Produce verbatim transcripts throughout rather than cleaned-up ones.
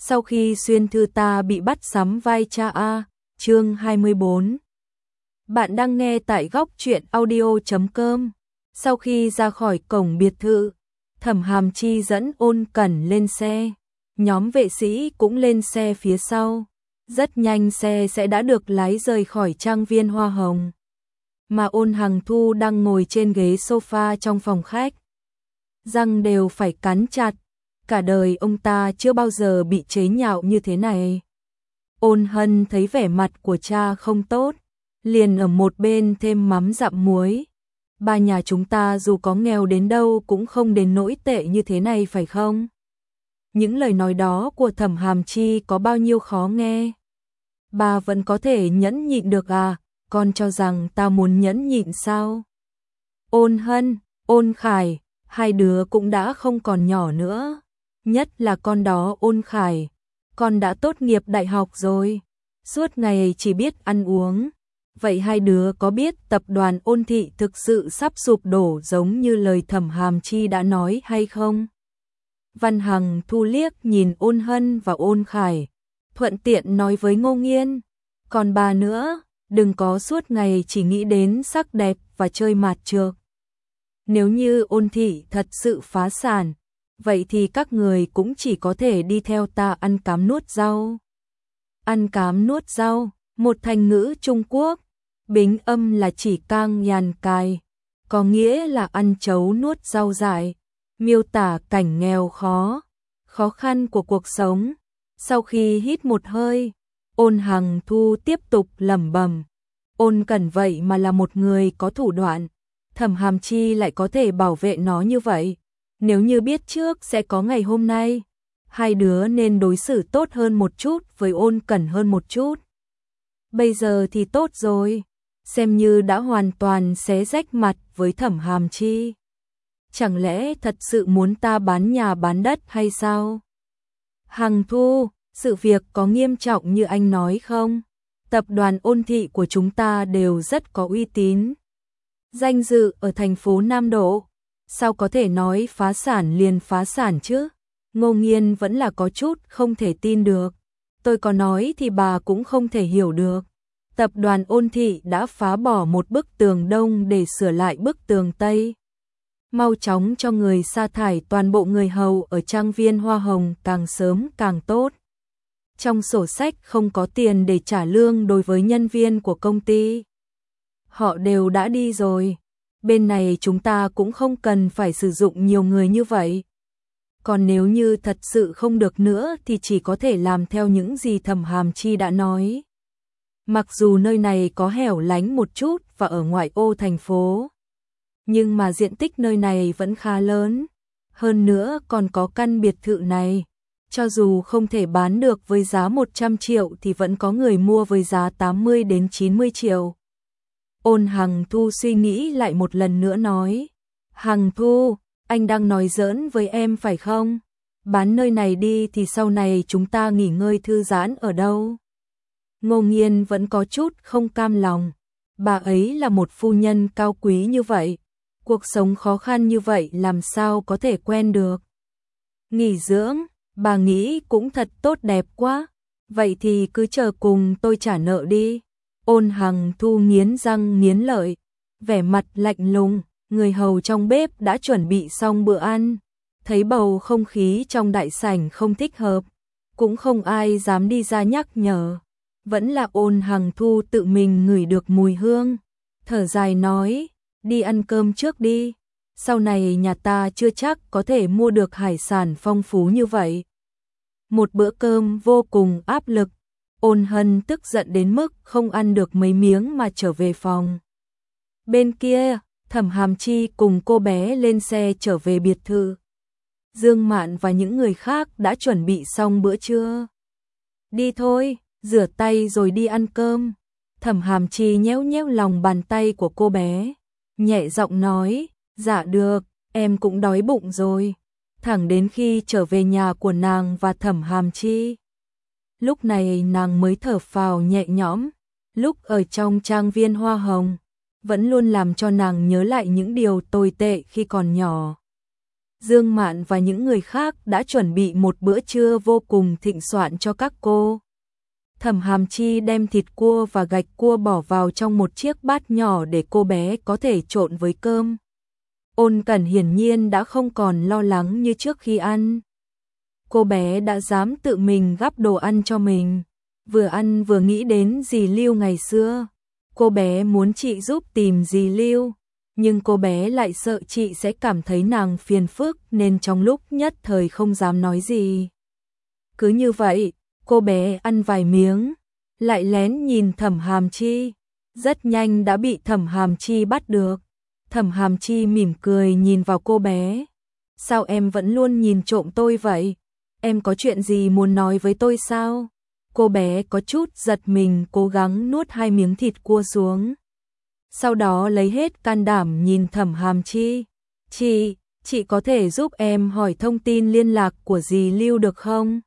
Sau khi xuyên thư ta bị bắt sắm vai cha a, chương hai mươi bốn. Bạn đang nghe tại góc truyện audio chấm com. Sau khi ra khỏi cổng biệt thự, Thẩm Hàm Chi dẫn Ôn Cẩn lên xe, nhóm vệ sĩ cũng lên xe phía sau. Rất nhanh xe sẽ đã được lái rời khỏi trang viên Hoa Hồng. Mà Ôn Hằng Thu đang ngồi trên ghế sofa trong phòng khách. Răng đều phải cắn chặt, cả đời ông ta chưa bao giờ bị chế nhạo như thế này. Ôn Hân thấy vẻ mặt của cha không tốt, liền ở một bên thêm mắm dặm muối. Ba nhà chúng ta dù có nghèo đến đâu cũng không đến nỗi tệ như thế này phải không? Những lời nói đó của Thẩm Hàm Chi có bao nhiêu khó nghe. Bà vẫn có thể nhẫn nhịn được à, con cho rằng ta muốn nhẫn nhịn sao? Ôn Hân, Ôn Khải, hai đứa cũng đã không còn nhỏ nữa. Nhất là con đó Ôn Khải, con đã tốt nghiệp đại học rồi, suốt ngày chỉ biết ăn uống. Vậy hai đứa có biết tập đoàn Ôn Thị thực sự sắp sụp đổ giống như lời Thẩm Hàm Chi đã nói hay không? Văn Hằng Thu liếc nhìn Ôn Hân và Ôn Khải, thuận tiện nói với Ngô Nghiên, còn bà nữa, đừng có suốt ngày chỉ nghĩ đến sắc đẹp và chơi mạt trược. Nếu như Ôn Thị thật sự phá sản, vậy thì các người cũng chỉ có thể đi theo ta ăn cám nuốt rau. Ăn cám nuốt rau, một thành ngữ Trung Quốc, bính âm là chỉ cang nhàn cài, có nghĩa là ăn chấu nuốt rau dại, miêu tả cảnh nghèo khó, khó khăn của cuộc sống. Sau khi hít một hơi, Ôn Hằng Thu tiếp tục lẩm bẩm, Ôn Cẩn vậy mà là một người có thủ đoạn, Thẩm Hàm Chi lại có thể bảo vệ nó như vậy. Nếu như biết trước sẽ có ngày hôm nay, hai đứa nên đối xử tốt hơn một chút với Ôn Cẩn hơn một chút. Bây giờ thì tốt rồi, xem như đã hoàn toàn xé rách mặt với Thẩm Hàm Chi. Chẳng lẽ thật sự muốn ta bán nhà bán đất hay sao? Hằng Thu, sự việc có nghiêm trọng như anh nói không? Tập đoàn Ôn Thị của chúng ta đều rất có uy tín, danh dự ở thành phố Nam Độ. Sao có thể nói phá sản liền phá sản chứ? Ngô Nghiên vẫn là có chút không thể tin được. Tôi có nói thì bà cũng không thể hiểu được. Tập đoàn Ôn Thị đã phá bỏ một bức tường đông để sửa lại bức tường tây. Mau chóng cho người sa thải toàn bộ người hầu ở trang viên Hoa Hồng càng sớm càng tốt. Trong sổ sách không có tiền để trả lương đối với nhân viên của công ty. Họ đều đã đi rồi. Bên này chúng ta cũng không cần phải sử dụng nhiều người như vậy. Còn nếu như thật sự không được nữa thì chỉ có thể làm theo những gì Thẩm Hàm Chi đã nói. Mặc dù nơi này có hẻo lánh một chút và ở ngoại ô thành phố, nhưng mà diện tích nơi này vẫn khá lớn. Hơn nữa còn có căn biệt thự này, cho dù không thể bán được với giá một trăm triệu thì vẫn có người mua với giá tám mươi đến chín mươi triệu. Ôn Hằng Thu suy nghĩ lại một lần nữa nói, Hằng Thu, anh đang nói giỡn với em phải không? Bán nơi này đi thì sau này chúng ta nghỉ ngơi thư giãn ở đâu? Ngô Nghiên vẫn có chút không cam lòng, bà ấy là một phu nhân cao quý như vậy, cuộc sống khó khăn như vậy làm sao có thể quen được. Nghỉ dưỡng, bà nghĩ cũng thật tốt đẹp quá, vậy thì cứ chờ cùng tôi trả nợ đi. Ôn Hằng Thu nghiến răng nghiến lợi, vẻ mặt lạnh lùng, người hầu trong bếp đã chuẩn bị xong bữa ăn. Thấy bầu không khí trong đại sảnh không thích hợp, cũng không ai dám đi ra nhắc nhở. Vẫn là Ôn Hằng Thu tự mình ngửi được mùi hương, thở dài nói, đi ăn cơm trước đi, sau này nhà ta chưa chắc có thể mua được hải sản phong phú như vậy. Một bữa cơm vô cùng áp lực, Ôn Hân tức giận đến mức không ăn được mấy miếng mà trở về phòng. Bên kia, Thẩm Hàm Chi cùng cô bé lên xe trở về biệt thự. Dương Mạn và những người khác đã chuẩn bị xong bữa trưa. Đi thôi, rửa tay rồi đi ăn cơm. Thẩm Hàm Chi nhéo nhéo lòng bàn tay của cô bé, nhẹ giọng nói, dạ được, em cũng đói bụng rồi. Thẳng đến khi trở về nhà của nàng và Thẩm Hàm Chi, lúc này nàng mới thở phào nhẹ nhõm. Lúc ở trong trang viên Hoa Hồng, vẫn luôn làm cho nàng nhớ lại những điều tồi tệ khi còn nhỏ. Dương Mạn và những người khác đã chuẩn bị một bữa trưa vô cùng thịnh soạn cho các cô. Thẩm Hàm Chi đem thịt cua và gạch cua bỏ vào trong một chiếc bát nhỏ để cô bé có thể trộn với cơm. Ôn Cẩn hiển nhiên đã không còn lo lắng như trước khi ăn. Cô bé đã dám tự mình gắp đồ ăn cho mình, vừa ăn vừa nghĩ đến dì Lưu ngày xưa. Cô bé muốn chị giúp tìm dì Lưu, nhưng cô bé lại sợ chị sẽ cảm thấy nàng phiền phức nên trong lúc nhất thời không dám nói gì. Cứ như vậy, cô bé ăn vài miếng, lại lén nhìn Thẩm Hàm Chi, rất nhanh đã bị Thẩm Hàm Chi bắt được. Thẩm Hàm Chi mỉm cười nhìn vào cô bé. Sao em vẫn luôn nhìn trộm tôi vậy? Em có chuyện gì muốn nói với tôi sao? Cô bé có chút giật mình, cố gắng nuốt hai miếng thịt cua xuống. Sau đó lấy hết can đảm nhìn Thẩm Hàm Chi. Chị, chị có thể giúp em hỏi thông tin liên lạc của dì Lưu được không?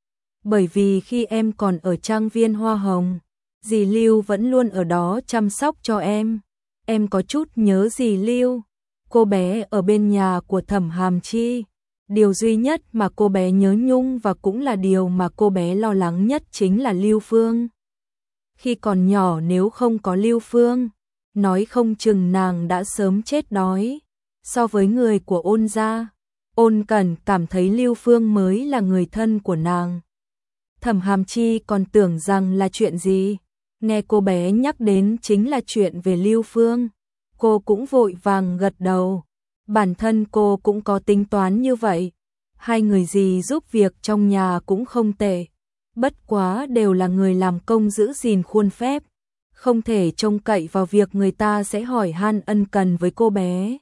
Bởi vì khi em còn ở trang viên Hoa Hồng, dì Lưu vẫn luôn ở đó chăm sóc cho em. Em có chút nhớ dì Lưu. Cô bé ở bên nhà của Thẩm Hàm Chi. Điều duy nhất mà cô bé nhớ nhung và cũng là điều mà cô bé lo lắng nhất chính là Lưu Phương. Khi còn nhỏ nếu không có Lưu Phương, nói không chừng nàng đã sớm chết đói. So với người của Ôn gia, Ôn Cẩn cảm thấy Lưu Phương mới là người thân của nàng. Thẩm Hàm Chi còn tưởng rằng là chuyện gì, nghe cô bé nhắc đến chính là chuyện về Lưu Phương. Cô cũng vội vàng gật đầu. Bản thân cô cũng có tính toán như vậy. Hai người dì giúp việc trong nhà cũng không tệ. Bất quá đều là người làm công giữ gìn khuôn phép. Không thể trông cậy vào việc người ta sẽ hỏi han ân cần với cô bé.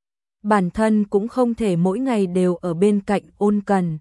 Bản thân cũng không thể mỗi ngày đều ở bên cạnh Ôn Cẩn.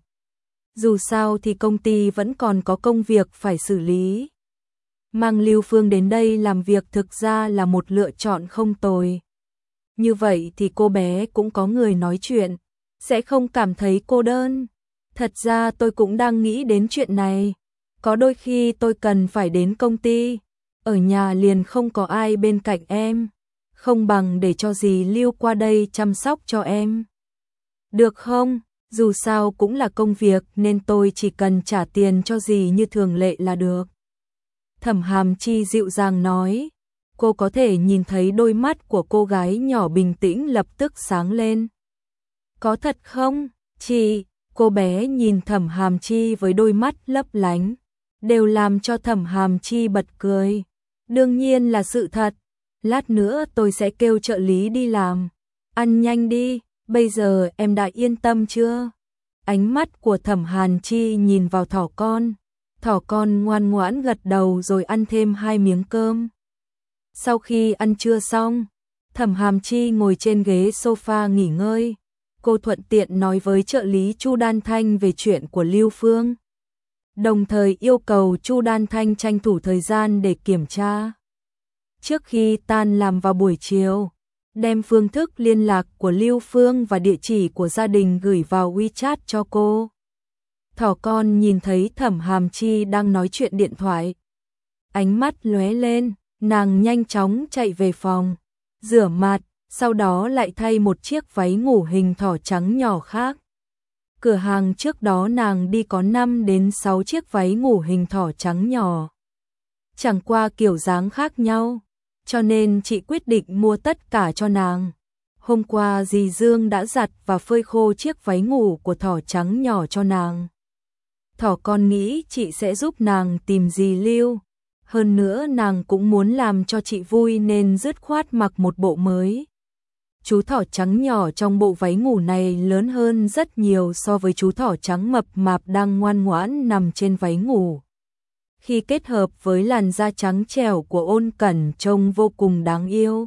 Dù sao thì công ty vẫn còn có công việc phải xử lý. Mang Lưu Phương đến đây làm việc thực ra là một lựa chọn không tồi. Như vậy thì cô bé cũng có người nói chuyện, sẽ không cảm thấy cô đơn. Thật ra tôi cũng đang nghĩ đến chuyện này. Có đôi khi tôi cần phải đến công ty, ở nhà liền không có ai bên cạnh em. Không bằng để cho dì Lưu qua đây chăm sóc cho em. Được không? Dù sao cũng là công việc nên tôi chỉ cần trả tiền cho dì như thường lệ là được. Thẩm Hàm Chi dịu dàng nói. Cô có thể nhìn thấy đôi mắt của cô gái nhỏ bình tĩnh lập tức sáng lên. Có thật không, chị? Cô bé nhìn Thẩm Hàm Chi với đôi mắt lấp lánh, đều làm cho Thẩm Hàm Chi bật cười. Đương nhiên là sự thật. Lát nữa tôi sẽ kêu trợ lý đi làm. Ăn nhanh đi, bây giờ em đã yên tâm chưa? Ánh mắt của Thẩm Hàm Chi nhìn vào thỏ con. Thỏ con ngoan ngoãn gật đầu rồi ăn thêm hai miếng cơm. Sau khi ăn trưa xong, Thẩm Hàm Chi ngồi trên ghế sofa nghỉ ngơi. Cô thuận tiện nói với trợ lý Chu Đan Thanh về chuyện của Lưu Phương. Đồng thời yêu cầu Chu Đan Thanh tranh thủ thời gian để kiểm tra. Trước khi tan làm vào buổi chiều, đem phương thức liên lạc của Lưu Phương và địa chỉ của gia đình gửi vào WeChat cho cô. Thỏ con nhìn thấy Thẩm Hàm Chi đang nói chuyện điện thoại. Ánh mắt lóe lên, nàng nhanh chóng chạy về phòng, rửa mặt, sau đó lại thay một chiếc váy ngủ hình thỏ trắng nhỏ khác. Cửa hàng trước đó nàng đi có năm đến sáu chiếc váy ngủ hình thỏ trắng nhỏ. Chẳng qua kiểu dáng khác nhau, cho nên chị quyết định mua tất cả cho nàng. Hôm qua dì Dương đã giặt và phơi khô chiếc váy ngủ của thỏ trắng nhỏ cho nàng. Thỏ con nghĩ chị sẽ giúp nàng tìm dì Lưu. Hơn nữa nàng cũng muốn làm cho chị vui nên dứt khoát mặc một bộ mới. Chú thỏ trắng nhỏ trong bộ váy ngủ này lớn hơn rất nhiều so với chú thỏ trắng mập mạp đang ngoan ngoãn nằm trên váy ngủ. Khi kết hợp với làn da trắng trẻo của Ôn Cẩn trông vô cùng đáng yêu.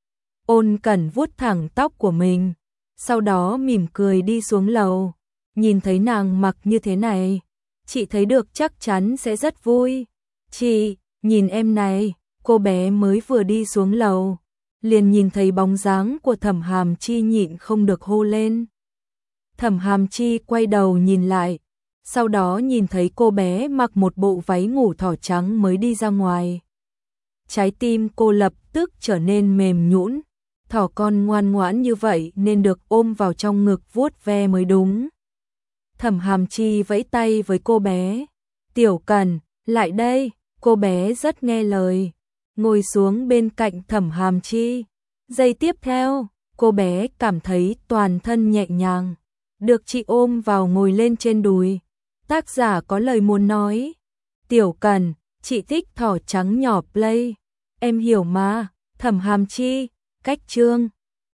Ôn Cẩn vuốt thẳng tóc của mình, sau đó mỉm cười đi xuống lầu. Nhìn thấy nàng mặc như thế này, chị thấy được chắc chắn sẽ rất vui. Chị, nhìn em này, cô bé mới vừa đi xuống lầu, liền nhìn thấy bóng dáng của Thẩm Hàm Chi nhịn không được hô lên. Thẩm Hàm Chi quay đầu nhìn lại, sau đó nhìn thấy cô bé mặc một bộ váy ngủ thỏ trắng mới đi ra ngoài. Trái tim cô lập tức trở nên mềm nhũn, thỏ con ngoan ngoãn như vậy nên được ôm vào trong ngực vuốt ve mới đúng. Thẩm Hàm Chi vẫy tay với cô bé. Tiểu Cần, lại đây, cô bé rất nghe lời. Ngồi xuống bên cạnh Thẩm Hàm Chi. Giây tiếp theo, cô bé cảm thấy toàn thân nhẹ nhàng. Được chị ôm vào ngồi lên trên đùi. Tác giả có lời muốn nói. Tiểu Cần, chị thích thỏ trắng nhỏ play. Em hiểu mà, Thẩm Hàm Chi, cách chương.